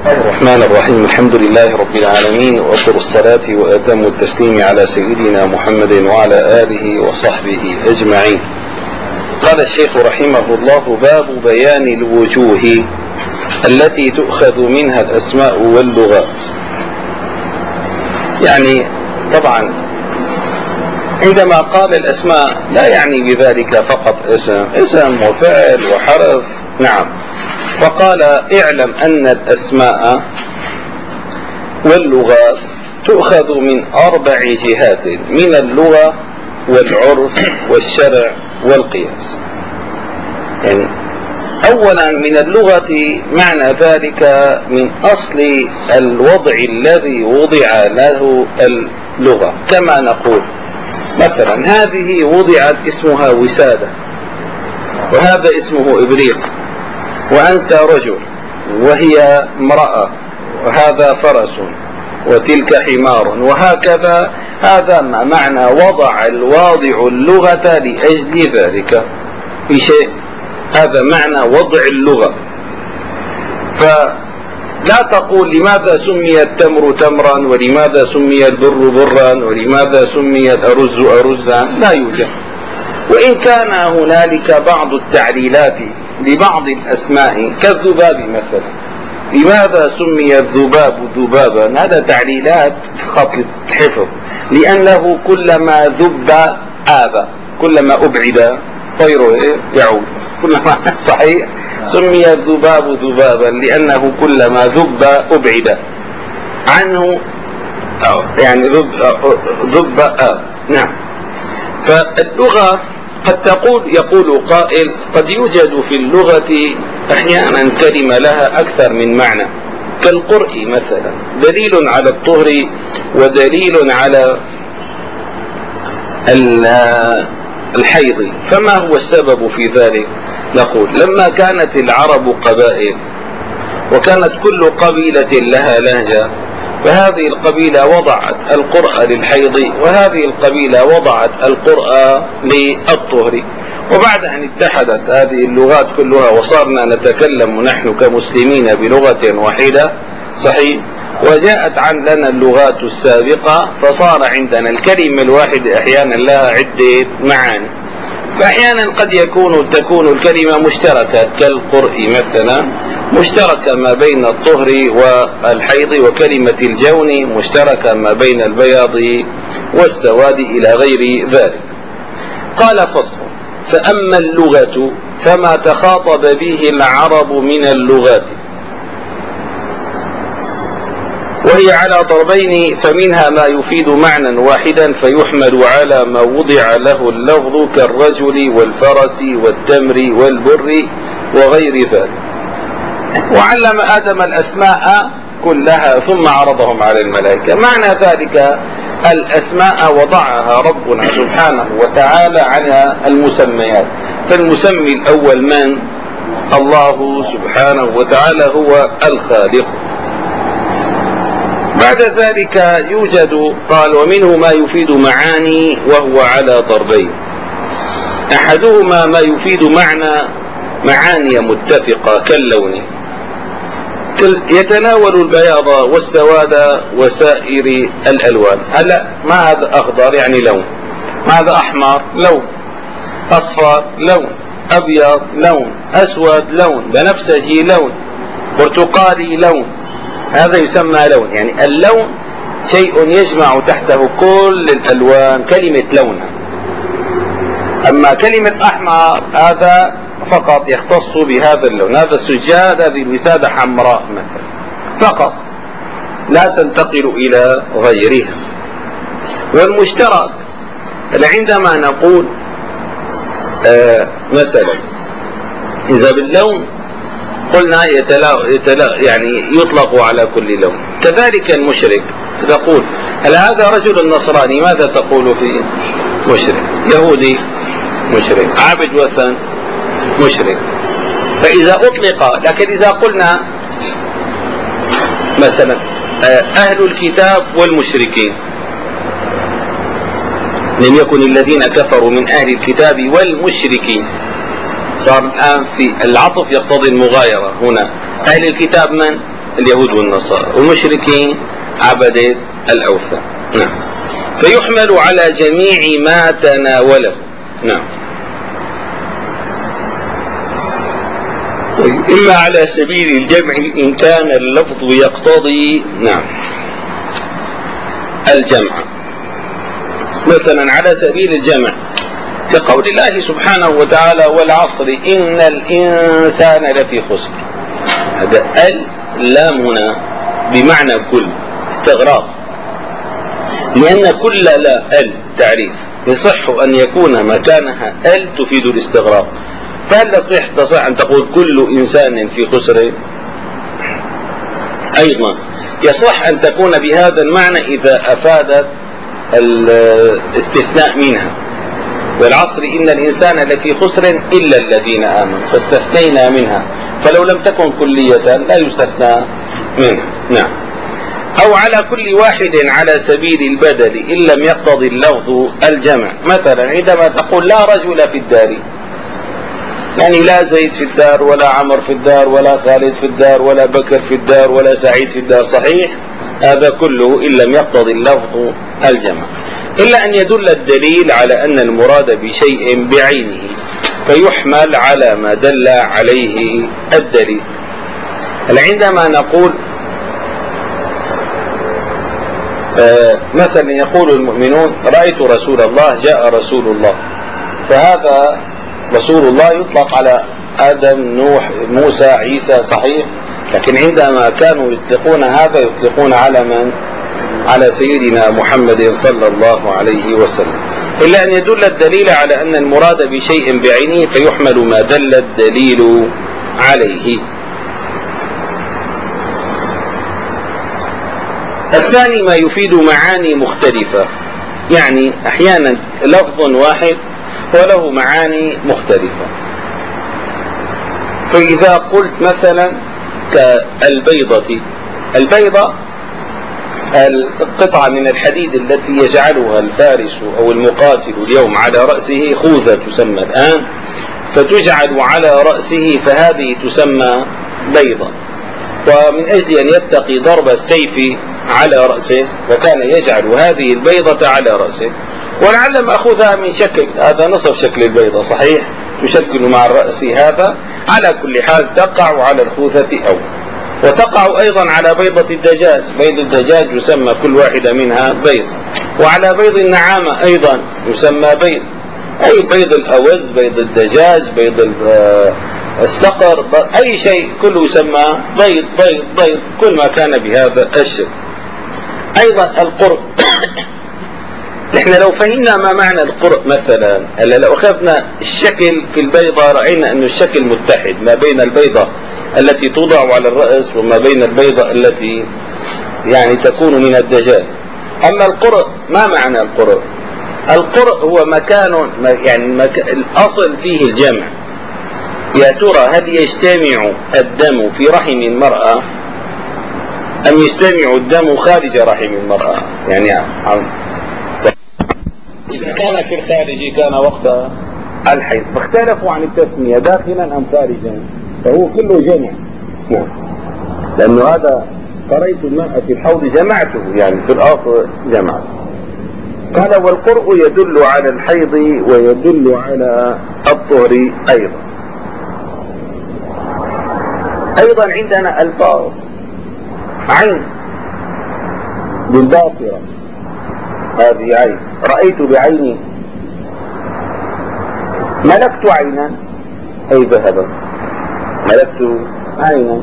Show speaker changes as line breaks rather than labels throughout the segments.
الرحمن الرحيم. الحمد لله رب العالمين، وأفضل الصلاة وأتم التسليم على سيدنا محمد وعلى آله وصحبه أجمعين. قال الشيخ رحمه الله: باب بيان الوجوه التي تؤخذ منها الأسماء واللغات. يعني طبعا عندما قال الأسماء لا يعني بذلك فقط اسم وفعل وحرف، نعم، فقال: اعلم أن الأسماء واللغات تؤخذ من 4 جهات: من اللغة والعرف والشرع والقياس. يعني أولا من اللغة معنى ذلك من أصل الوضع الذي وضع له اللغة، كما نقول مثلا هذه وضعت اسمها وسادة، وهذا اسمه إبريق، وأنت رجل وهي امرأة، وهذا فرس وتلك حمار، وهكذا. هذا معنى وضع الواضع اللغة لأجل ذلك بشيء، هذا معنى وضع اللغة. فلا تقول لماذا سمي التمر تمرا، ولماذا سمي البر برا، ولماذا سمي الأرز أرزا، لا يوجد. وإن كان هنالك بعض التعليلات لبعض الأسماء كالذباب مثلا، لماذا سمي الذباب ذبابا؟ هذا تعليلات خط الحفظ، لأنه كلما ذب آب، كلما أبعد طيره يعود، كلما صحيح سمي الذباب ذبابا لأنه كلما ذب أبعد عنه، يعني ذب آب. نعم. فاللغة قد يقول قائل: قد يوجد في اللغة أحيانا كلمة لها أكثر من معنى، كالقرء مثلا، دليل على الطهر ودليل على الحيض. فما هو السبب في ذلك؟ نقول: لما كانت العرب قبائل، وكانت كل قبيلة لها لهجة، فهذه القبيلة وضعت القرء للحيض، وهذه القبيلة وضعت القرء للطهر. وبعد أن اتحدت هذه اللغات كلها وصارنا نتكلم نحن كمسلمين بلغة واحدة، صحيح، وجاءت لنا اللغات السابقة، فصار عندنا الكلمة الواحدة أحيانا لها عدة معاني. فأحيانا قد تكون الكلمة مشتركة، كالقرء مثلا مشتركة ما بين الطهر والحيض، وكلمة الجون مشتركة ما بين البياض والسواد إلى غير ذلك. قال: فصل: فأما اللغة فما تخاطب به العرب من اللغات، وهي على ضربين: فمنها ما يفيد معنى واحدا فيحمل على ما وضع له اللفظ، كالرجل والفرس والتمر والبر وغير ذلك. وعلم آدم الأسماء كلها ثم عرضهم على الملائكة. معنى ذلك الأسماء وضعها ربنا سبحانه وتعالى على المسميات، فالمسمي الأول من؟ الله سبحانه وتعالى هو الخالق. بعد ذلك يوجد، قال: ومنه ما يفيد معاني وهو على ضربين: أحدهما ما يفيد معاني متفقة كاللون، يتناول البياض والسواد وسائر الألوان. هلا ما هذا أخضر يعني لون، ما هذا أحمر لون، أصفر لون، أبيض لون، أسود لون، بنفسجي لون، برتقالي لون، هذا يسمى لون. يعني اللون شيء يجمع تحته كل الألوان، كلمة لون. أما كلمة أحمر هذا فقط يختص بهذا اللون، هذا السجاد، هذه الوسادة حمراء مثلا فقط، لا تنتقل إلى غيرها. والمشترك عندما نقول مثلا إذا باللون قلنا يعني يطلق على كل لون. كذلك المشرك، تقول: هل هذا رجل نصراني؟ ماذا تقول فيه؟ مشرك. يهودي مشرك، عابد وثن مشرك. فإذا أطلق. لكن إذا قلنا مثلا أهل الكتاب والمشركين، لم يكن الذين كفروا من أهل الكتاب والمشركين، صار الآن في العطف يقتضي المغايرة. هنا أهل الكتاب من؟ اليهود والنصارى، والمشركين عبدة الأوثان. نعم. فيحمل على جميع ما تناوله. نعم. إما على سبيل الجمع إن كان اللفظ يقتضي نعم الجمع، مثلا على سبيل الجمع كقول الله سبحانه وتعالى والعصر إن الإنسان لفي خسر. هذا اللام بمعنى كل استغراق، لأن كل لا تعريف يصح أن يكون مكانها تفيد الاستغراق. فهل تصح أن تقول كل إنسان في خسر؟ أيضا يصح أن تكون بهذا المعنى إذا أفادت الاستثناء منها، والعصر إن الإنسان لفي خسر إلا الذين آمنوا، فاستثنينا منها، فلو لم تكن كلية لا يستثنى منها. نعم. أو على كل واحد على سبيل البدل إن لم يقتضي اللفظ الجمع، مثلا عندما تقول لا رجل في الدار، يعني لا زيد في الدار ولا عمر في الدار ولا خالد في الدار ولا بكر في الدار ولا سعيد في الدار، صحيح؟ هذا كله إن لم يقتضي اللفظ الجمع، إلا أن يدل الدليل على أن المراد بشيء بعينه فيحمل على ما دل عليه الدليل. عندما نقول مثلا يقول المؤمنون رأيت رسول الله، جاء رسول الله، فهذا رسول الله يطلق على آدم، نوح، موسى، عيسى، صحيح؟ لكن عندما كانوا يطلقون هذا يطلقون على من؟ على سيدنا محمد صلى الله عليه وسلم، إلا أن يدل الدليل على أن المراد بشيء بعينه فيحمل ما دل الدليل عليه. الثاني ما يفيد معاني مختلفة، يعني أحيانا لفظ واحد وله معاني مختلفة. فإذا قلت مثلا كالبيضة، البيضة القطعة من الحديد التي يجعلها الفارس أو المقاتل اليوم على رأسه خوذة تسمى الآن، فتجعل على رأسه، فهذه تسمى بيضة. ومن أجل أن يتقي ضرب السيف على رأسه فكان يجعل هذه البيضة على رأسه، ولعل مأخوذها من شكل، هذا نصف شكل البيضة، صحيح؟ تشكل مع الرأس هذا. على كل حال تقع على الخوذة وتقع أيضا على بيضة الدجاج، بيض الدجاج يسمى كل واحدة منها بيض، وعلى بيض النعامة أيضا يسمى بيض، أي بيض الأوز، بيض الدجاج، بيض الصقر، أي شيء كله يسمى بيض بيض بيض، كل ما كان بهذا الشكل. أيضا القرء نحن لو فهمنا ما معنى القرء مثلا، لو أخذنا الشكل في البيضة رأينا أن الشكل متحد ما بين البيضة التي توضع على الرأس وما بين البيضة التي يعني تكون من الدجاج. أما القرء، ما معنى القرء؟ القرء هو مكان، يعني الأصل فيه الجمع. يا ترى هل يجتمع الدم في رحم المرأة أم يجتمع الدم خارج رحم المرأة؟ يعني إذا كان في الخارج كان وقت الحيض، فاختلفوا عن التسمية داخلا أم خارجا، فهو كله جمع. لأنه هذا قريت الماء في الحوض جمعته، يعني في الأصل جمع. قال والقرء يدل على الحيض ويدل على الطهر أيضا. أيضا عندنا ألفاظ عين بالباطرة، هذه عين، رأيت بعيني، ملكت عينا أي ذهبا، ملكت عينا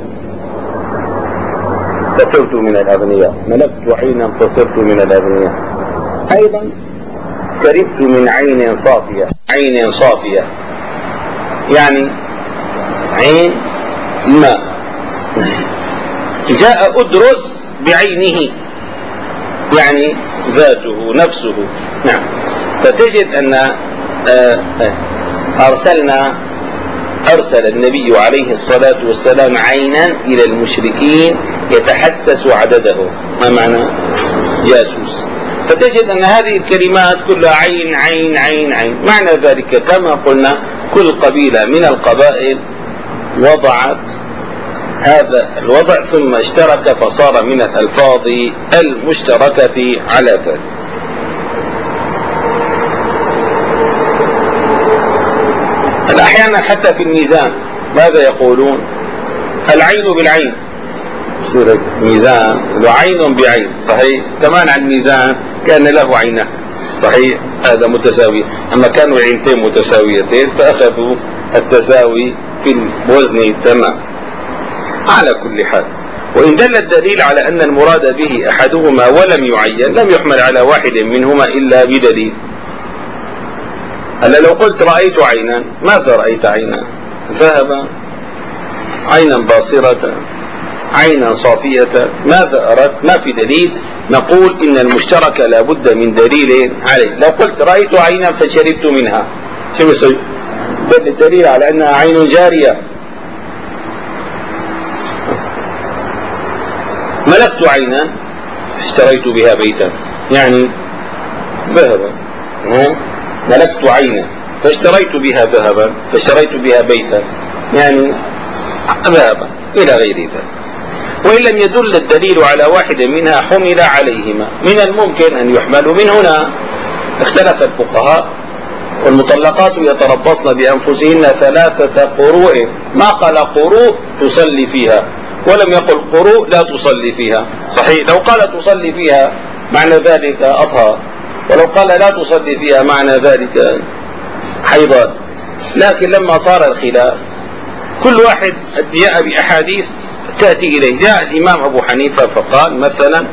فصرت من الأغنياء، ملكت عينا فصرت من الأغنياء. أيضا شربت من عين صافية، عين صافية يعني عين الماء. جاء أدرس بعينه يعني ذاته نفسه. نعم. فتجد أن أرسل النبي عليه الصلاة والسلام عينا إلى المشركين يتحسس عدده، ما معنى جاسوس. فتجد أن هذه الكلمات كلها عين عين عين عين. معنى ذلك كما قلنا كل قبيلة من القبائل وضعت هذا الوضع ثم اشترك فصار من الألفاظ المشتركة على ذلك. أحيانا حتى في الميزان ماذا يقولون؟ العين بالعين، يصير ميزان له عين بعين، صحيح؟ كمان على الميزان كان له عينه، صحيح؟ هذا متساوي، أما كانوا عينتين متساويتين فأخذوا التساوي في الوزن تمام. على كل حال، وإن دل الدليل على أن المراد به أحدهما ولم يعين لم يحمل على واحد منهما إلا بدليل. هلا لو قلت رأيت عينا، ماذا رأيت عينا؟ ذهبا، عينا باصرة، عينا صافية، ماذا أردت؟ ما في دليل. نقول إن المشترك لا بد من دليل عليه. لو قلت رأيت عينا فشربت منها، شو يصير؟ دل الدليل على أنها عين جارية. ملكت عينا اشتريت بها بيتا، يعني ذهبا. ملكت عينا فاشتريت بها ذهبا، فاشتريت بها بيتا، يعني ذهبا، إلى غير ذلك. وإن لم يدل الدليل على واحد منها حمل عليهما. من الممكن أن يحملوا. من هنا اختلف الفقهاء، والمطلقات يتربصن بأنفسهن 3 قروء، ما قال قروء تصلي فيها، ولم يقل قروء لا تصلي فيها، صحيح؟ لو قال تصلي فيها معنى ذلك أطهر، ولو قال لا تصلي فيها معنى ذلك حيضان. لكن لما صار الخلاف كل واحد جاء بأحاديث تأتي إليه. جاء الإمام أبو حنيفة فقال مثلا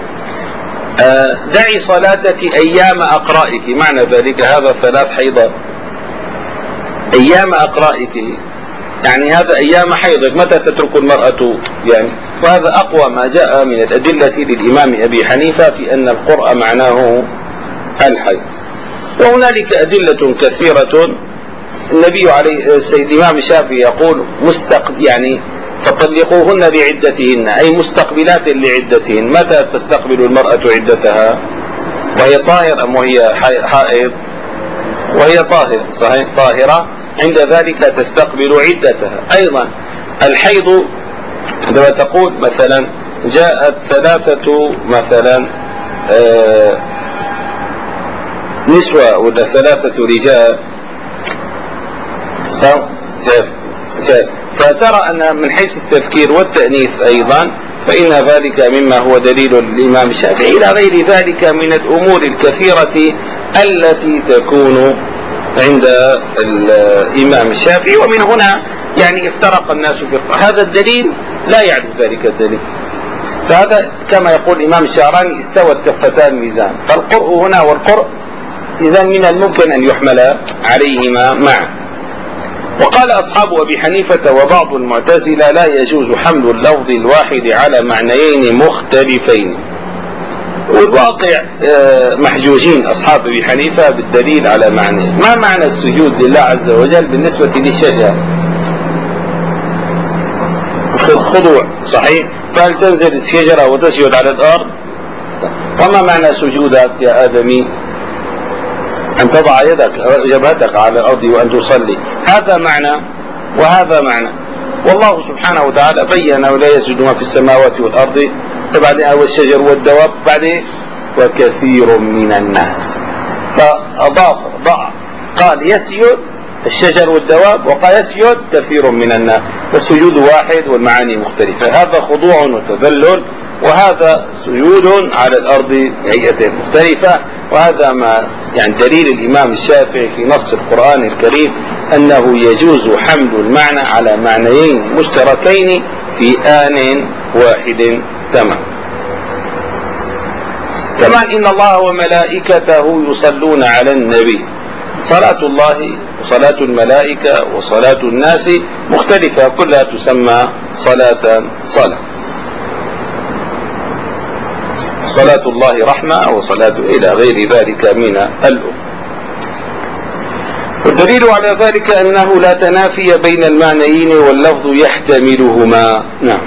دعي صلاتك أيام أقرائك، معنى ذلك هذا 3 حيضات. أيام أقرائك يعني هذا أيام حيضك، متى تترك المرأة يعني. وهذا أقوى ما جاء من الأدلة للإمام أبي حنيفة في أن القرء معناه الحيض. وهنالك أدلة كثيرة. النبي عليه الإمام الشافعي يقول يعني فطلقوهن لعدتهن، أي مستقبلات لعدتهن. متى تستقبل المرأة عدتها؟ وهي طاهرة أم وهي حائض؟ وهي طاهرة، صحيح، طاهرة، عند ذلك تستقبل عدتها. أيضا الحيض عندما تقول مثلا جاءت 3 مثلا نسوة ولا 3 رجال، فترى أن من حيث التفكير والتأنيث أيضا فإن ذلك مما هو دليل الإمام الشافعي، إلى غير ذلك من الأمور الكثيرة التي تكون عند الإمام الشافعي. ومن هنا يعني افترق الناس في هذا الدليل لا يعرف ذلك الدليل. فهذا كما يقول الإمام الشعراني استوت كفتان ميزان، فالقرء هنا والقرء إذا من الممكن أن يحمل عليهما معا. وقال أصحاب أبي حنيفة وبعض المعتزلة لا يجوز حمل اللفظ الواحد على معنيين مختلفين. والواقع محجوجين أصحاب أبي حنيفة بالدليل على معنى. ما معنى السجود لله عز وجل بالنسبة للشجرة؟ خضوع، صحيح؟ فهل تنزل الشجرة وتسجد على الأرض؟ وما معنى سجودك يا آدمي؟ أن تضع يدك جبهتك على الأرض وأن تصلي. هذا معنى وهذا معنى. والله سبحانه وتعالى بين ولا يسجد ما في السماوات والأرض، بعدين والشجر والدواب، بعدين وكثير من الناس، فأضاف قال يسجد الشجر والدواب، وقال يسجد كثير من الناس، والسجود واحد والمعاني مختلفة. هذا خضوع وتذلل، وهذا سجود على الأرض هيئة مختلفة. وهذا ما يعني دليل الإمام الشافعي في نص القرآن الكريم أنه يجوز حمل المعنى على معنيين مشتركين في آن واحد تمام. كمان إن الله وملائكته يصلون على النبي. صلاة الله وصلاة الملائكة وصلاة الناس مختلفة، كلها تسمى صلاة. صلاة الله رحمة، وصلاة إلى غير ذلك من الأمور. والدليل على ذلك أنه لا تنافي بين المعنيين واللفظ يحتملهما. نعم،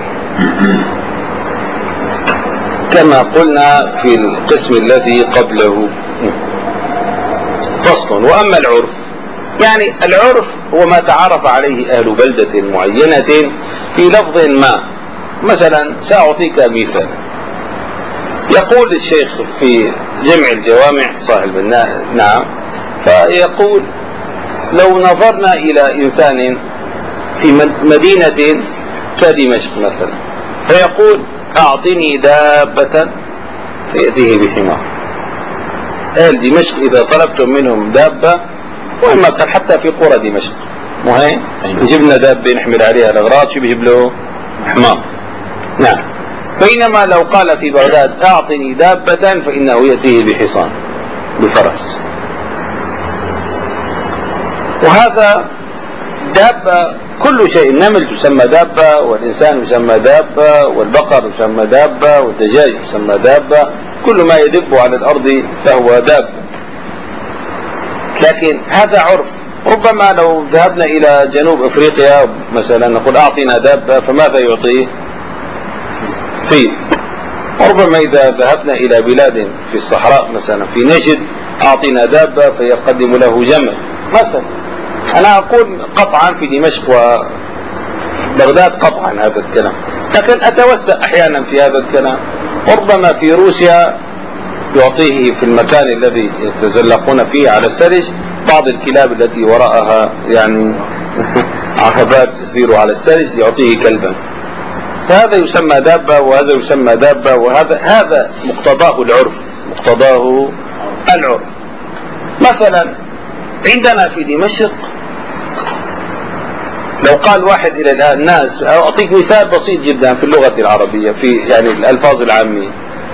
كما قلنا في القسم الذي قبله. فصل. وأما العرف، يعني العرف هو ما تعرف عليه أهل بلدة معينة في لفظ ما. مثلا سأعطيك مثال. يقول الشيخ في جمع الجوامع صاحب نعم، فيقول لو نظرنا إلى إنسان في مدينة كدمشق مثلا، فيقول أعطني دابة فيأتيه بحمار. أهل دمشق إذا طلبتم منهم دابة، وإما كان حتى في قرى دمشق مهين يجيب لنا دابة نحمل عليها الأغراض، شو بيجيب له؟ حمار. نعم. بينما لو قال في بغداد أعطني دابة فإنه يأتيه بحصان بفرس. وهذا دابة كل شيء، النمل تسمى دابة، والإنسان يسمى دابة، والبقر يسمى دابة، والدجاج يسمى دابة، كل ما يدب على الأرض فهو دابة. لكن هذا عرف. ربما لو ذهبنا إلى جنوب أفريقيا مثلا نقول أعطينا دابة، فماذا يعطيه؟ فيل. وربما إذا ذهبنا إلى بلاد في الصحراء مثلا في نجد أعطينا دابة فيقدم له جمل مثلا. أنا أقول قطعا في دمشق وبغداد قطعا هذا الكلام، لكن أتوسع أحيانا في هذا الكلام. ربما في روسيا يعطيه في المكان الذي يتزلقون فيه على السرج بعض الكلاب التي وراءها يعني عقبات تسير على السرج، يعطيه كلبا. فهذا يسمى دابة وهذا يسمى دابة، وهذا مقتضاه العرف، مقتضاه العرف. مثلا عندنا في دمشق لو قال واحد إلى الآن الناس، أعطيك مثال بسيط جدا في اللغة العربية في يعني الألفاظ العامية.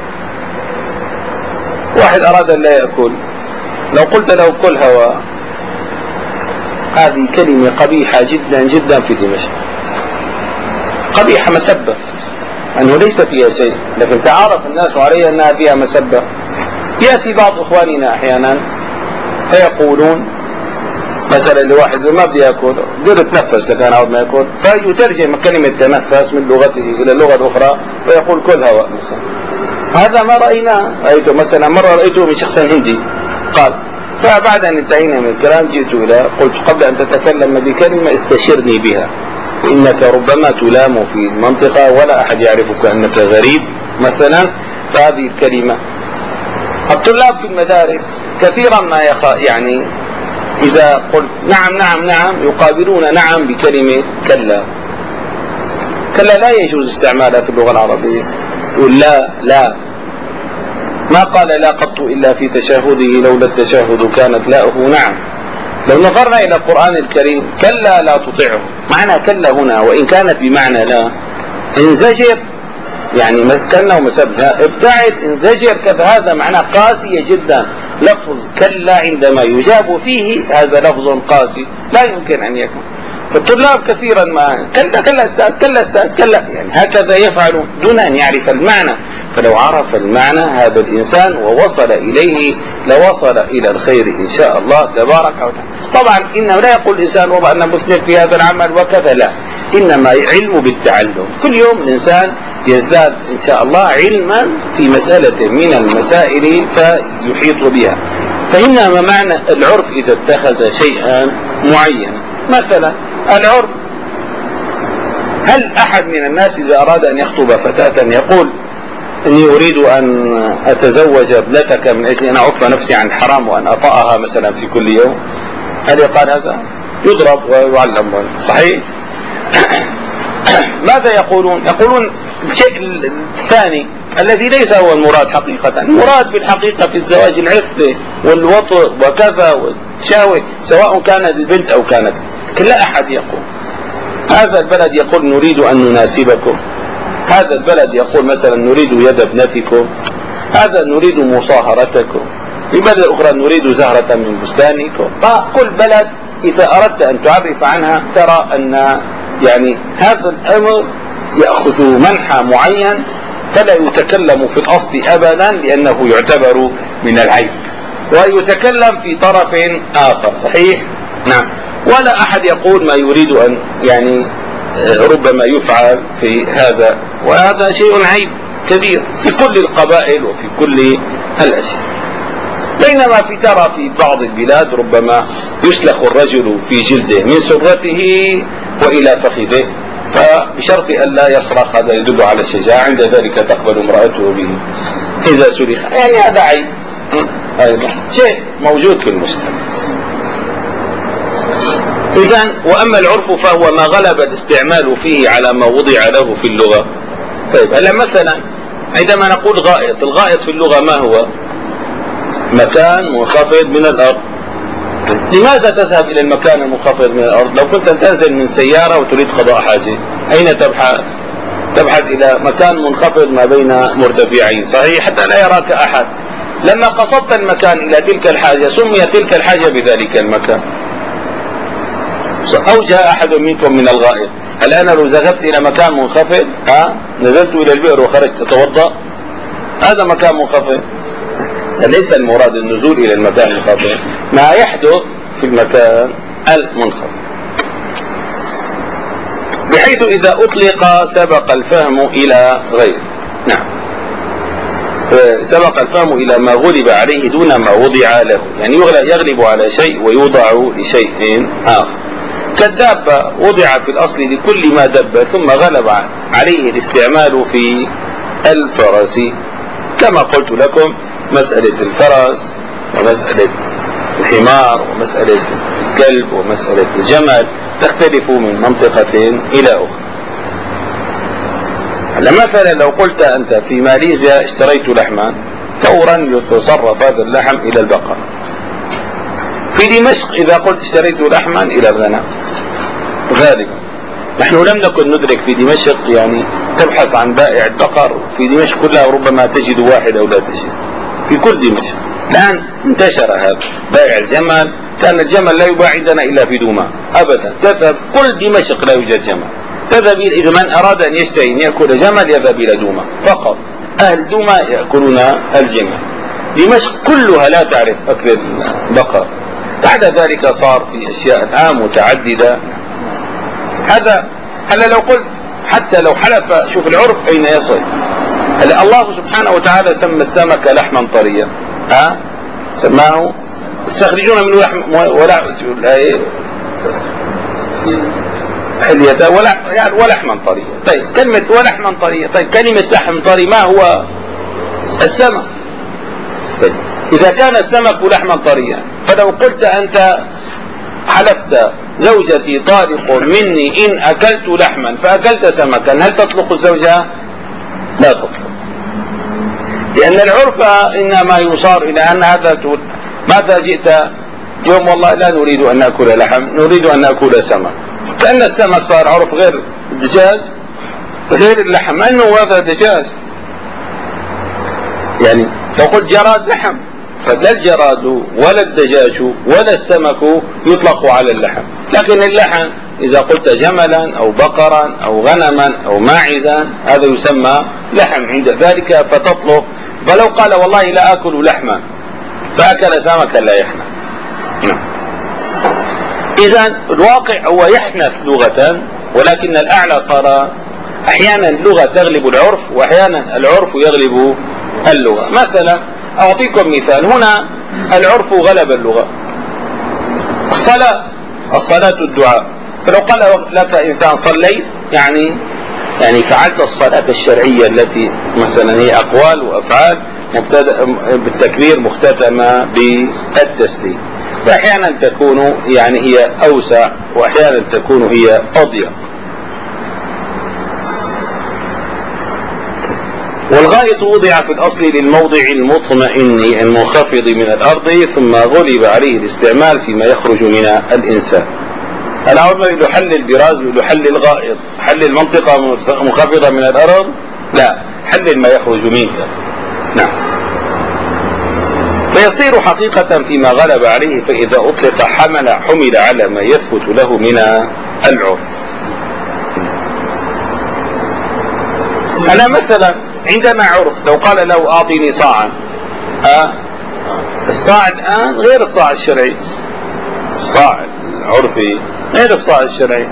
واحد أراد أن لا يأكل، لو قلت له كل هواء، هذه كلمة قبيحة جدا جدا في دمشق، قبيحة مسبة، أنه ليس فيها شيء، لكن تعارف الناس عليها أنها فيها مسبة. يأتي بعض إخواننا أحيانا فيقولون مثلا لواحد ما بدي يأكل، دير تنفس لكان عاوز ما يأكل، فيترجم كلمة تنفس من لغته إلى اللغة الأخرى فيقول كل هواء مثلا. هذا ما رأيته مثلا مرة رأيته من شخص هندي قال، فبعد أن انتهينا من الكلام جئت إلى قلت قبل أن تتكلم بكلمة استشرني بها، إنك ربما تلام في المنطقة ولا أحد يعرفك أنك غريب مثلا. فهذه الكلمة الطلاب في المدارس كثيرا ما يعني إذا قلت نعم نعم نعم يقابلون نعم بكلمة كلا. كلا لا يجوز استعمالها في اللغة العربية. يقول لا لا، ما قال لا قط إلا في تشهده، لولا التشهد كانت لاؤه نعم. لو نظرنا إلى القرآن الكريم كلا لا تطعه، معنى كلا هنا وإن كانت بمعنى لا انزجر، يعني مسكنه ومسبها ابتعد انزجر كذا، هذا معنى قاسية جدا. لفظ كلا عندما يجاب فيه هذا لفظ قاسي لا يمكن أن يكون. فالطلاب كثيرا ما كلا كلا استاذ كلا استاذ كلا، يعني هكذا يفعلون دون أن يعرف المعنى. فلو عرف المعنى هذا الإنسان ووصل إليه لوصل إلى الخير إن شاء الله تبارك وتعالى. طبعا إنه لا يقول الإنسان والله أنا مثنى في هذا العمل وكذا، لا، إنما علم بالتعلم. كل يوم الإنسان يزداد إن شاء الله علما في مسألة من المسائل فيحيط بها. فإنما معنى العرف إذا اتخذ شيئا معينا. مثلا العرف، هل أحد من الناس إذا أراد أن يخطب فتاة يقول إني أريد أن أتزوج ابنتك من أجل أن أعف نفسي عن الحرام وأن أطأها مثلا في كل يوم؟ هل يقال هذا؟ يضرب ويعلم. صحيح؟ ماذا يقولون؟ يقولون الشيء الثاني الذي ليس هو المراد حقيقة. المراد في الحقيقة في الزواج العفة والوطء وكذا والشهوة، سواء كانت البنت أو كانت. لكن لا أحد يقول هذا البلد يقول نريد أن نناسبكم، هذا البلد يقول مثلا نريد يد ابنتكم، هذا نريد مصاهرتكم، في بلد أخرى نريد زهرة من بستانكم. فكل بلد إذا أردت أن تعرف عنها ترى أن يعني هذا الأمر يأخذ منحى معين، فلا يتكلم في الأصل أبدا لأنه يعتبر من العيب، ويتكلم في طرف آخر. صحيح؟ نعم. ولا أحد يقول ما يريد أن يعني ربما يفعل في هذا، وهذا شيء عيب كبير في كل القبائل وفي كل الأشياء. بينما ترى في بعض البلاد ربما يسلخ الرجل في جلده من سرته وإلى فخذه، فبشرط أن لا يصرخ، هذا يدل على الشجاعة، عند ذلك تقبل امرأته به إذا سلخ. يعني هذا عيب أيضا، شيء موجود في المجتمع. إذن وأما العرف فهو ما غلب الاستعمال فيه على ما وضع له في اللغة. طيب هلا مثلا عندما نقول غائط، الغائط في اللغة ما هو؟ مكان منخفض من الأرض. لماذا تذهب إلى المكان المنخفض من الأرض؟ لو كنت تنزل من سيارة وتريد قضاء حاجة أين تبحث؟ تبحث إلى مكان منخفض ما بين مرتفعين، صحيح، حتى لا يراك أحد. لما قصدت المكان إلى تلك الحاجة سميت تلك الحاجة بذلك المكان. أو جاء أحد منكم من الغائط، هل أنا لو ذهبت إلى مكان منخفض نزلت إلى البئر وخرجت أتوضأ، هذا مكان منخفض. ليس المراد النزول إلى المكان المنخفض، ما يحدث في المكان المنخفض، بحيث إذا أطلق سبق الفهم إلى غيره. نعم، سبق الفهم إلى ما غلب عليه دون ما وضع له، يعني يغلب على شيء ويوضع لشيء آخر. كالدابة وضع في الأصل لكل ما دب، ثم غلب عليه الاستعمال في الفرس، كما قلت لكم مسألة الفرس ومسألة الحمار ومسألة الكلب ومسألة الجمل تختلف من منطقة إلى أخرى. مثلا لو قلت أنت في ماليزيا اشتريت لحما، فورا يتصرف هذا اللحم إلى البقر. في دمشق إذا قلت اشتريت لحما إلى الغنم غالبا. نحن لم نكن ندرك في دمشق، يعني تبحث عن بائع البقر في دمشق كلها وربما تجد واحد أو لا تجد في كل دمشق. الآن انتشر هذا. بائع الجمل، كان الجمل لا يباع عندنا إلا في دوما أبدا، تذهب كل دمشق لا يوجد جمل، تذهب إذا من أراد أن يشتري أن يأكل جمل يذهب إلى دوما فقط، أهل دوما يأكلون الجمل. دمشق كلها لا تعرف أكل البقر. بعد ذلك صار في أشياء الآن متعددة. هذا لو قلت حتى لو حلف، شوف العرف أين يصل. الله سبحانه وتعالى سمى السمك لحما طريا، سماه تستخرجون منه لحم ولحما طريا. طيب كلمة ولحما طريا، طيب كلمة لحم طري ما هو؟ السمك. طيب إذا كان السمك لحما طريا، فلو قلت أنت حلفت زوجتي طالق مني إن أكلت لحما فأكلت سمكا، هل تطلق الزوجة؟ لا تطلق، لأن العرف إنما يصار إلى أن هذا ماذا جئت يوم؟ والله لا نريد أن نأكل لحم، نريد أن نأكل سمك. كأن السمك صار عرف غير الدجاج غير اللحم، أنه هذا دجاج. يعني لو قلت جراد لحم، فلا الجراد ولا الدجاج ولا السمك يطلق على اللحم، لكن اللحم إذا قلت جملا أو بقرا أو غنما أو ماعزا هذا يسمى لحم عند ذلك فتطلق. فلو قال والله لا أكل لحما فأكل سمكا لا يحنث. إذن الواقع هو يحنث لغة، ولكن الأعلى صار أحيانا اللغة تغلب العرف وأحيانا العرف يغلب اللغة. مثلا أعطيكم مثال، هنا العرف غلب اللغة. الصلاة الدعاء، فلو قال لك إنسان صليت يعني فعلت الصلاة الشرعية التي مثلا هي أقوال وأفعال بالتكبير مختتمة بالتسليم، فأحيانا تكون يعني هي أوسع وأحيانا تكون هي أضيق. والغائط وضع في الأصل للموضع المطمئن المنخفض من الأرض، ثم غلب عليه الاستعمال فيما يخرج من الإنسان. العلماء يقولوا حل البراز، يقولوا حل الغائط، حل المنطقة منخفضة من الأرض، لا، حل ما يخرج منك. نعم. فيصير حقيقة فيما غلب عليه، فإذا أطلق حمل على ما يثبت له من العرف. أنا مثلا عندنا عرف، لو قال له أعطيني صاعا، الصاع الآن غير الصاع الشرعي، الصاع العرفي غير الصاع الشرعي.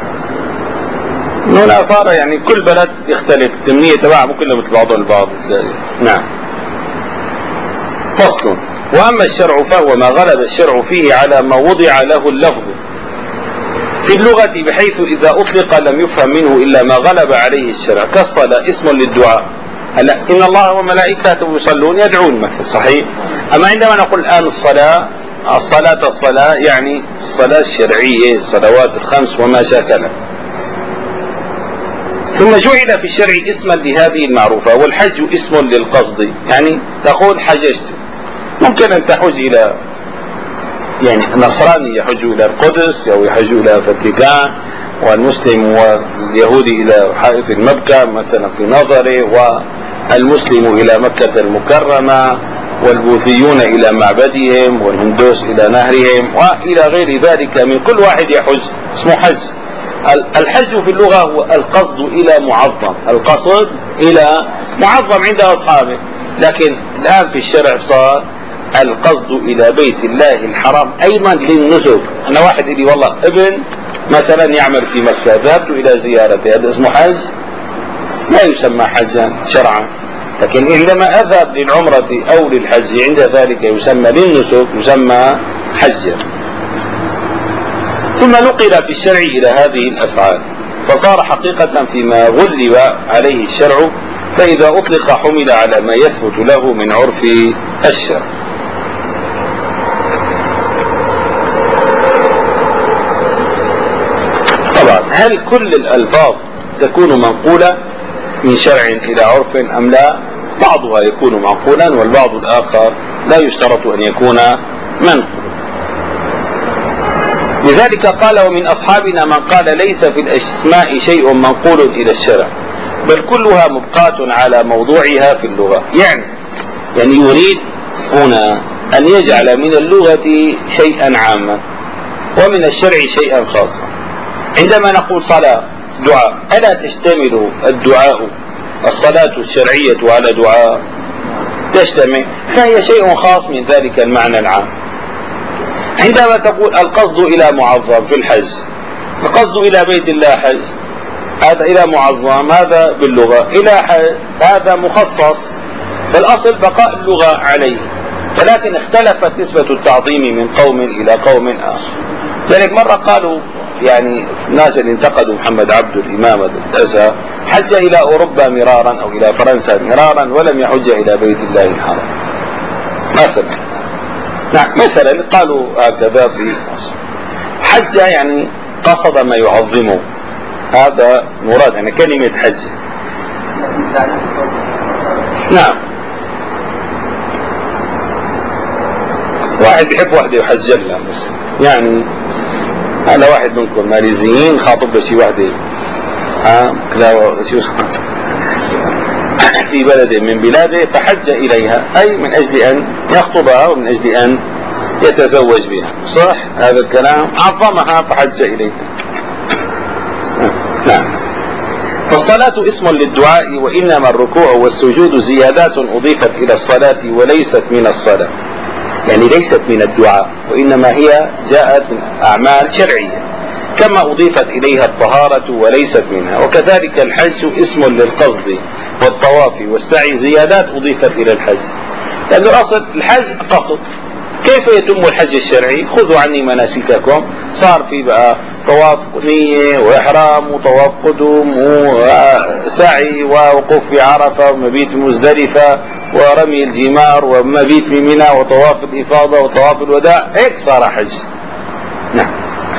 هنا صار يعني كل بلد يختلف، الكمية تبعها مو كلها مثل بعضها البعض. نعم. فصل. وأما الشرع فهو ما غلب الشرع فيه على ما وضع له اللفظ في اللغة، بحيث إذا أطلق لم يفهم منه إلا ما غلب عليه الشرع، كالصلاة اسم للدعاء. هلا إن الله وملائكته يصلون يدعون مثل صحيح. أما عندما نقول الآن الصلاة يعني الصلاة الشرعية، الصلوات الخمس وما شاكلها. ثم جعل في الشرع اسما لهذه المعروفة. والحج اسم للقصد، يعني تقول حججت، ممكن أن تحج إلى يعني النصراني يحج إلى القدس أو يحج إلى فاتيكان، والمسلم واليهودي إلى حائط المبكى مثلا في نظره، والمسلم إلى مكة المكرمة، والبوذيون إلى معبدهم، والهندوس إلى نهرهم، وإلى غير ذلك. من كل واحد يحج اسمه حج. الحج في اللغة هو القصد إلى معظم، القصد إلى معظم عند أصحابه. لكن الآن في الشرع صار القصد إلى بيت الله الحرام أيضا للنسك. أنا واحد يقول لي والله ابن مثلا يعمل في مكة، ذهبت إلى زيارته، هذا اسمه حج؟ لا يسمى حجا شرعا. لكن عندما أذهب للعمرة أو للحج عند ذلك يسمى للنسك، يسمى حجا. ثم نقل في الشرع إلى هذه الأفعال، فصار حقيقة فيما غلب عليه الشرع، فإذا أطلق حمل على ما يثبت له من عرف الشرع. طبعا هل كل الألفاظ تكون منقولة من شرع إلى عرف أم لا؟ بعضها يكون منقولا والبعض الآخر لا يشترط أن يكون منقولا. لذلك قال ومن أصحابنا من قال ليس في الأسماء شيء منقول إلى الشرع، بل كلها مبقاة على موضوعها في اللغة. يعني يريد هنا أن يجعل من اللغة شيئا عاما ومن الشرع شيئا خاصا. عندما نقول صلاة دعاء، ألا تشتمل الدعاء الصلاة الشرعية على دعاء؟ تشتمل، فهي شيء خاص من ذلك المعنى العام. عندما تقول القصد إلى معظم في الحج، القصد إلى بيت الله حج، هذا إلى معظم، هذا باللغة إلى حج هذا مخصص، فالأصل بقاء اللغة عليه، ولكن اختلفت نسبة التعظيم من قوم إلى قوم آخر. لذلك مرة قالوا يعني الناس اللي انتقدوا محمد عبد الإمام الأزهر حج إلى أوروبا مرارا أو إلى فرنسا مرارا ولم يحج إلى بيت الله الحرام مثلا. نعم مثلا قالوا هكذا في مصر، حج يعني قصد ما يعظمه، هذا مراد يعني كلمة حج. نعم واحد يحب واحدة يحجل لها يعني هذا واحد منكم ماليزيين خاطب بشي واحدة كذا في بلد من بلاده فحج إليها، أي من أجل أن يخطبها ومن أجل أن يتزوج بها، صح هذا الكلام؟ عظمها فحج إليها. نعم. فالصلاة اسم للدعاء، وإنما الركوع والسجود زيادات أضيفت إلى الصلاة وليست من الصلاة، يعني ليست من الدعاء وإنما هي جاءت من أعمال شرعية، كما أضيفت إليها الطهارة وليست منها. وكذلك الحج اسم للقصد والطواف والسعي زيادات أضيفت إلى الحج، لأن الأصل الحج قصد. كيف يتم الحج الشرعي؟ خذوا عني مناسككم، صار في بقى طواف نية وإحرام وطواف قدوم وسعي ووقوف في عرفة ومبيت مزدلفة ورمي الجمار ومبيت بمنى وطواف الإفاضة وطواف الوداع، هيك صار حج. نعم.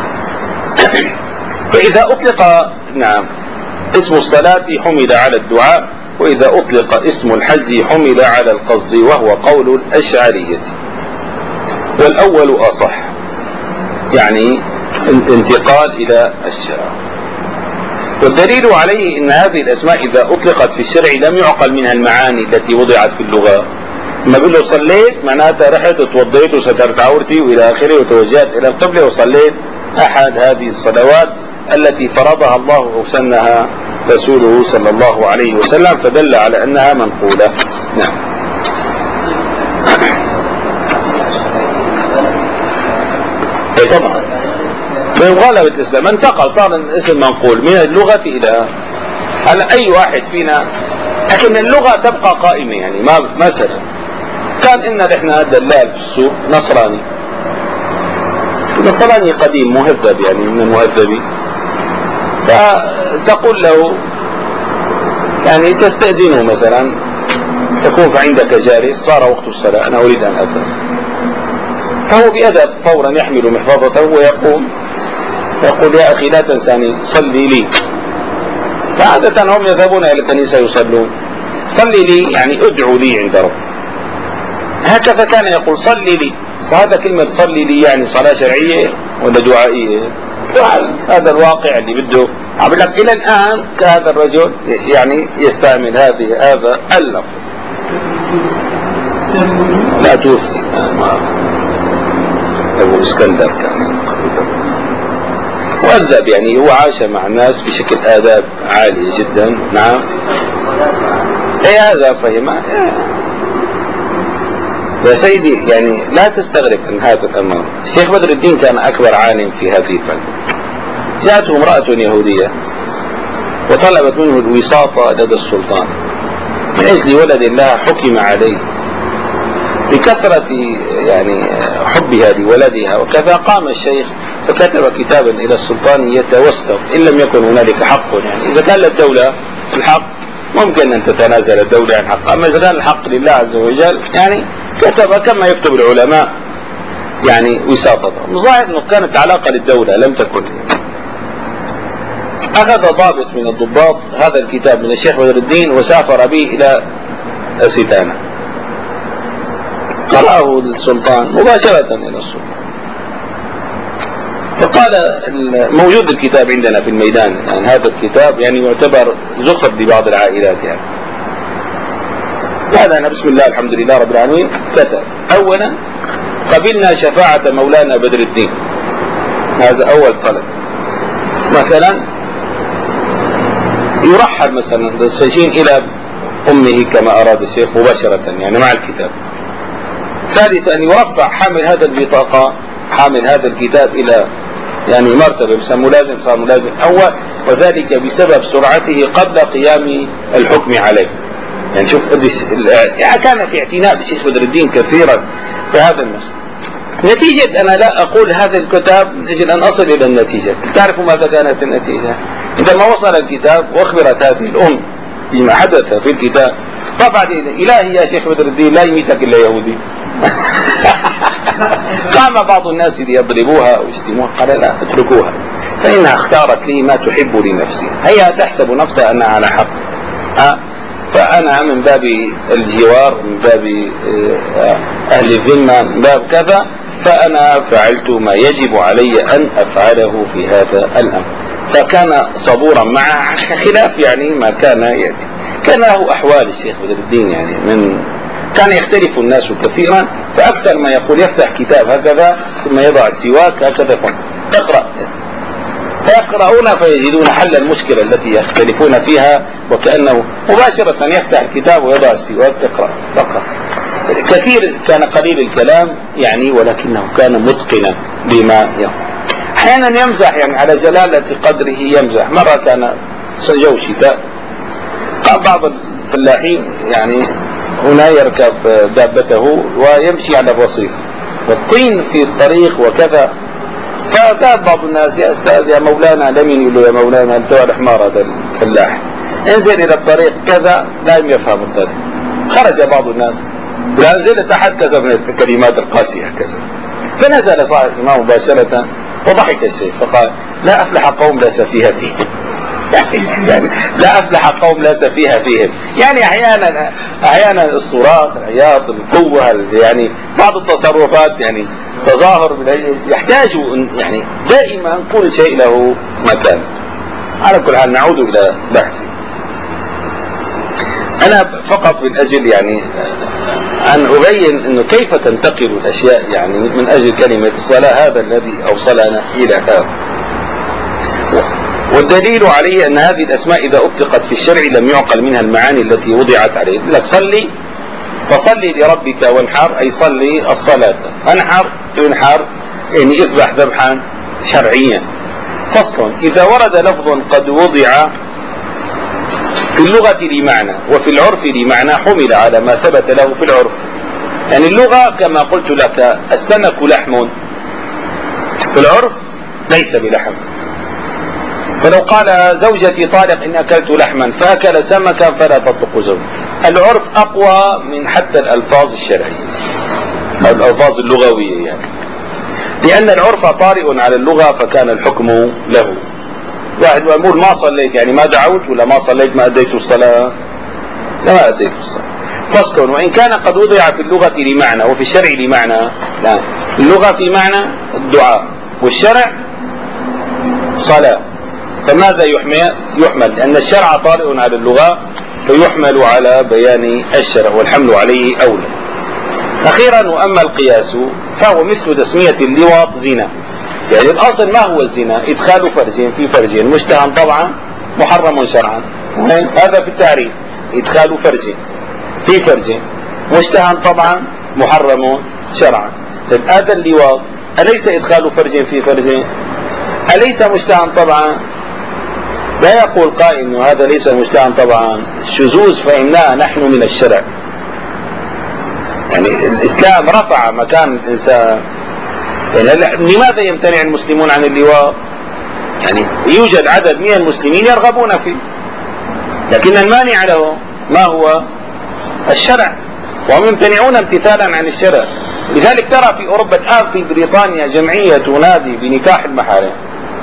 فإذا أطلق نعم اسم الصلاة حمل على الدعاء، وإذا أطلق اسم الحج حمل على القصد، وهو قول الأشعرية، والأول أصح، يعني الانتقال إلى الشرع. والدليل عليه أن هذه الأسماء إذا أطلقت في الشرع لم يعقل منها المعاني التي وضعت في اللغة. ما بقول له صليت معناتها رحت وتوضيت وسترت عورتي وإلى آخره وتوجهت إلى القبلة وصليت أحد هذه الصلوات التي فرضها الله وسنها رسوله صلى الله عليه وسلم، فدل على أنها منقولة. نعم. طبعا بمغالبة الإسلام انتقل، صار الاسم منقول من اللغة إلى هلا أي واحد فينا، لكن اللغة تبقى قائمة، يعني ما مثلا قال إن إحنا دلال في السوق نصراني قديم مهذب يعني من المهذبين، فتقول له يعني تستأذنه مثلا، تكون عندك جالس، صار وقت الصلاة أنا أريد أن أذهب، فهو بأدب فورا يحمل محفظته ويقول يا أخي لا تنساني صلي لي. فعادة هم يذهبون إلى الكنيسة يصلون، صلي لي يعني ادعو لي عند رب، هكذا كان يقول صلي لي. فهذا كلمة صلي لي يعني صلاة شرعية ولا دعائية؟ هذا الواقع اللي بده عم لك إلى الآن كهذا الرجل يعني يستعمل هذا اللفظ. لا توفي أبو اسكندر كان مؤدب، يعني هو عاش مع الناس بشكل آداب عالية جدا. نعم هذا فهمه يا سيدي، يعني لا تستغرب من هذا الأمر. الشيخ بدر الدين كان أكبر عالم في هذه الفن. جاءته امرأة يهودية وطلبت منه الوساطة لدى السلطان من أجل ولد لها حكم عليه بكثرة يعني حبها لولدها وكذا. قام الشيخ فكتب كتابا إلى السلطان يتوسط إن لم يكن هنالك حق، يعني إذا كان للدولة الحق ممكن أن تتنازل الدولة عن حق، أما إذا كان الحق لله عز وجل يعني كتب كما يكتب العلماء يعني وساطته. ظاهر أنه كانت علاقة للدولة لم تكن. أخذ ضابط من الضباط هذا الكتاب من الشيخ بدر الدين وسافر به إلى ستانة، قرأه السلطان مباشرة إلى السلطان، فقال موجود الكتاب عندنا في الميدان، يعني هذا الكتاب يعني يعتبر زخر لبعض العائلات يعني. هذا أنا بسم الله الحمد لله رب العالمين كتب أولا قبلنا شفاعة مولانا بدر الدين، هذا أول طلب. مثلا يرحل مثلا السجين إلى أمه كما أراد الشيخ مباشرة يعني مع الكتاب. ثالثا أن يرفع حامل هذا البطاقة حامل هذا الكتاب إلى يعني مرتبة بس ملازم، صار ملازم أول، وذلك بسبب سرعته قبل قيام الحكم عليه. يعني شوف يعني كان في اعتناء بالشيخ بدر الدين كثيرا في هذا المسألة. نتيجة أنا لا أقول هذا الكتاب من أجل أن أصل إلى النتيجة. تعرفوا ماذا كانت النتيجة؟ عندما وصل الكتاب وأخبرت هذه الأم بما حدث في الكتاب، طبعا إلهي يا شيخ بدر الدين لا يميتك إلا يهودي. قام بعض الناس ليضربوها ويشتموها، قال لا اتركوها فإنها اختارت لي ما تحب لنفسها، هي تحسب نفسها أنها على حق، فأنا من باب الجوار من باب أهل الذمة من باب كذا، فأنا فعلت ما يجب علي أن أفعله في هذا الأمر. فكان صبورا معه خلاف يعني ما كان يأتي. كان له أحوال الشيخ بدر الدين يعني كان يختلف الناس كثيرا، فأكثر ما يقول يفتح كتاب هكذا ثم يضع السواك هكذا تقرأ، فيقرؤون فيجدون حل المشكلة التي يختلفون فيها، وكأنه مباشرة يفتح الكتاب ويضع السواك يقرأ. كثير كان قليل الكلام يعني، ولكنه كان متقنا بما يقول. أحيانا يمزح يعني على جلالة قدره يمزح. مرة كان جو شتاء، قام بعض الفلاحين يعني هنا يركب دابته ويمشي على الرصيف والطين في الطريق وكذا، فذهب بعض الناس يا أستاذ يا مولانا، لم يقول له يا مولانا أنت الحمار هذا الفلاح، انزل إلى الطريق كذا، لا يفهم الطريق. خرج بعض الناس لا انزل تحت كذا من الكلمات القاسية كذا، فنزل صاحب الإمام مباشرة وضحك الشيخ فقال لا أفلح قوم لا سفيه فيهم. يعني لا أفلح قوم لا سفيه فيهم، يعني أحيانا الصراخ العياط القوة يعني بعض التصرفات يعني تظاهر يحتاج يعني دائما كل شيء له مكان. على كل حال نعود إلى بحثي. أنا فقط من أجل يعني أن أبين أنه كيف تنتقل الأشياء يعني من أجل كلمة الصلاة، هذا الذي أوصلنا إلى هذا. والدليل عليه أن هذه الأسماء إذا أطلقت في الشرع لم يعقل منها المعاني التي وضعت عليه. لك صلي فصلي لربك وانحر، أي صلي الصلاة. انحر ينحر يعني اذبح ذبحا شرعيا. فصل: إذا ورد لفظ قد وضع في اللغة لمعنى وفي العرف لمعنى حمل على ما ثبت له في العرف يعني اللغة كما قلت لك السمك لحم، في العرف ليس بلحم. فلو قال زوجتي طالق إن أكلت لحما فأكل سمكا فلا تطلق زوج. العرف أقوى من حتى الألفاظ الشرعية أو الألفاظ اللغوية يعني، لأن العرف طارئ على اللغة فكان الحكم له. واحد يقول ما صليت يعني ما دعوت، ولا ما صليت ما أديت الصلاة، لا ما أديت الصلاة. فصل. وإن كان قد وضع في اللغة لمعنى وفي الشرع لمعنى، لا، اللغة في معنى الدعاء والشرع صلاة، فماذا يحمل؟ لأن الشرع طارئ على اللغة فيحمل على بيان الشرع، والحمل عليه أولى. أخيرا، وأما القياس فهو مثل تسمية اللواط زنا. يعني الأصل ما هو الزنا؟ إدخال فرج في فرج مشتهى طبعا محرم شرعا، هذا في التعريف، إدخال فرج في فرج مشتهى طبعا محرم شرعا. طيب هذا اللواط أليس إدخال فرج في فرج؟ أليس مشتهى طبعا؟ لا يقول قائل إنه هذا ليس مشتهى طبعا، الشذوذ فإننا نحن من الشرع. يعني الإسلام رفع مكان الإنسان. يعني لماذا يمتنع المسلمون عن اللواط؟ يعني يوجد عدد من المسلمين يرغبون فيه، لكن المانع له ما هو؟ الشرع، وهم يمتنعون امتثالا عن الشرع. لذلك ترى في أوروبا الآن في بريطانيا جمعية تنادي بنكاح المحارم،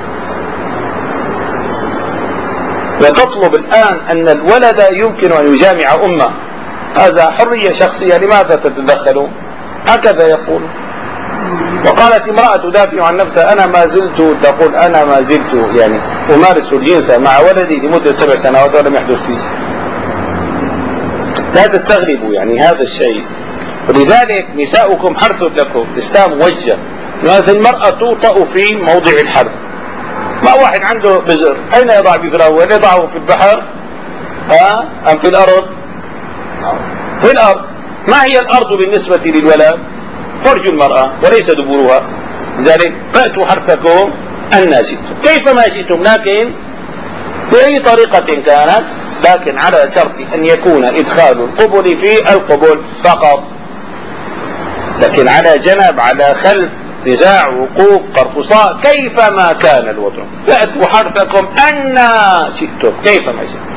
وتطلب الآن أن الولد يمكن أن يجامع أمه، هذا حرية شخصية، لماذا تتدخلوا؟ هكذا يقول. وقالت امرأة تدافع عن نفسها أنا ما زلت، تقول أنا ما زلت يعني أمارس الجنس مع ولدي لمدة 7 سنوات ولم يحدث لي شيء. لا تستغربوا يعني هذا الشيء. ولذلك نساؤكم حرث لكم، الإسلام وجه هذه المرأة توطأ في موضع الحرث. ما واحد عنده بزر، أين يضع بذره؟ هل يضعه في البحر أم في الأرض؟ في الأرض. ما هي الأرض بالنسبة للولد؟ فرج المرأة وليس دبورها. لذلك فأتوا حرثكم أن شئتم كيفما شئتم، لكن بأي طريقة كانت، لكن على شرط أن يكون إدخال القبل في القبل فقط، لكن على جنب، على خلف، نزاع، وقوف، قرفصاء، كيفما كان الوضع. فأتوا حرثكم أن شئتم كيفما شئتم.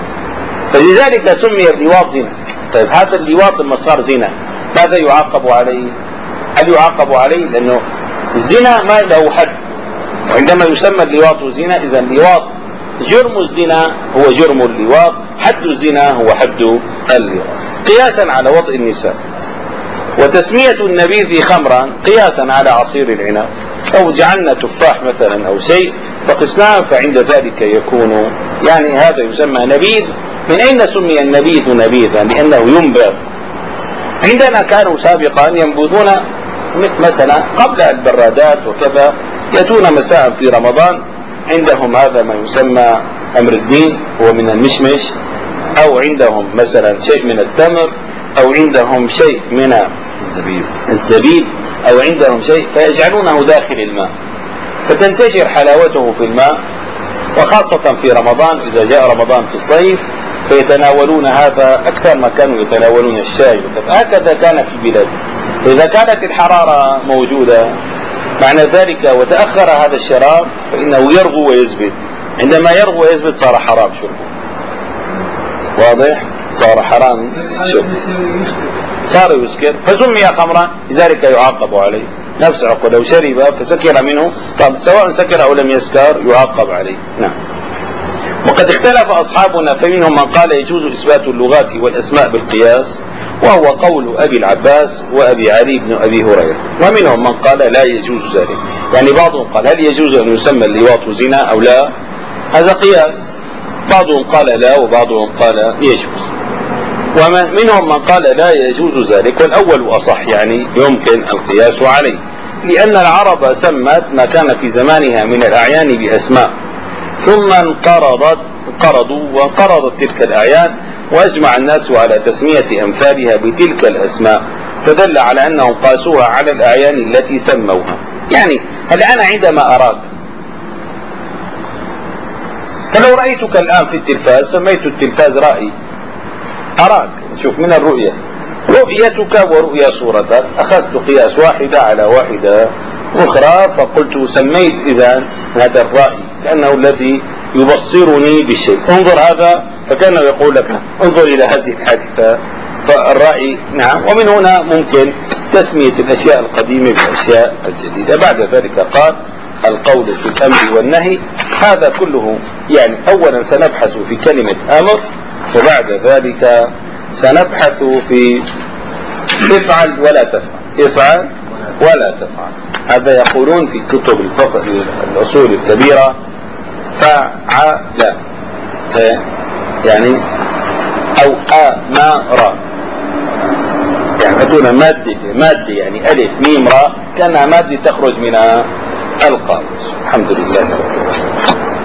فلذلك سمي اللواط زنا. طيب هذا اللواط لما صار زنا ماذا يعاقب عليه؟ هل يعاقب عليه؟ لأنه الزنا ما له حد، وعندما يسمى اللواط زنا إذا اللواط جرم الزنا هو جرم اللواط، حد الزنا هو حد اللواط، قياسا على وطء النساء. وتسمية النبيذ خمرا قياسا على عصير العنب. أو جعلنا تفاح مثلا أو شيء فقسناه، فعند ذلك يكون يعني هذا يسمى نبيذ. من أين سمي النبيذ نبيذا؟ لأنه ينبذ. عندنا كانوا سابقا ينبذون مثلا قبل البرادات وكذا، يأتون مساء في رمضان عندهم هذا ما يسمى أمر الدين، هو من المشمش، أو عندهم مثلا شيء من التمر، أو عندهم شيء من الزبيب، أو عندهم شيء فيجعلونه داخل الماء فتنتشر حلاوته في الماء. وخاصة في رمضان، إذا جاء رمضان في الصيف فيتناولون هذا أكثر ما كانوا يتناولون الشاي. هكذا كان في البلاد. إذا كانت الحرارة موجودة معنى ذلك وتأخر هذا الشراب فإنه يرغو ويزبد، عندما يرغو ويزبد صار حرام شربه. واضح؟ صار حرام شربه، صار يسكر فسمي خمرا، لذلك يعاقب عليه. نفس عقل لو شرب فسكر منه، طب سواء سكر أو لم يسكر يعاقب عليه. نعم. وقد اختلف أصحابنا، فمنهم من قال يجوز إثبات اللغات والأسماء بالقياس، وهو قول أبي العباس وأبي علي بن أبي هريرة، ومنهم من قال لا يجوز ذلك. يعني بعضهم قال هل يجوز أن يسمى اللواط زنا أو لا؟ هذا قياس. بعضهم قال لا وبعضهم قال يجوز، ومنهم من قال لا يجوز ذلك، والأول أصح، يعني يمكن القياس عليه، لأن العرب سمت ما كان في زمانها من الأعيان بأسماء، ثم انقرضوا وانقرضت تلك الأعيان، وأجمع الناس على تسمية أمثالها بتلك الأسماء، فدل على أنهم قاسوها على الأعيان التي سموها. يعني هل أنا عندما أراك، فلو رأيتك الآن في التلفاز سميت التلفاز رأي، أراك، شوف من الرؤية، رؤيتك ورؤيا صورتك، أخذت قياس واحدة على واحدة أخرى فقلت سميت إذن هذا الرأي كأنه الذي يبصرني بشيء، انظر هذا، فكأنه يقول لك انظر إلى هذه الحادثة، فالرأي نعم. ومن هنا ممكن تسمية الأشياء القديمة بالأشياء الجديدة. بعد ذلك قال القول في الأمر والنهي، هذا كله يعني أولا سنبحث في كلمة أمر، وبعد ذلك سنبحث في افعل ولا تفعل، افعل ولا تفعل. هذا يقولون في كتب الأصول الكبيرة فعل يعني أو أمر، يعني هذول مادة يعني ألف ميم راء كأنها مادة تخرج من القاموس. الحمد لله.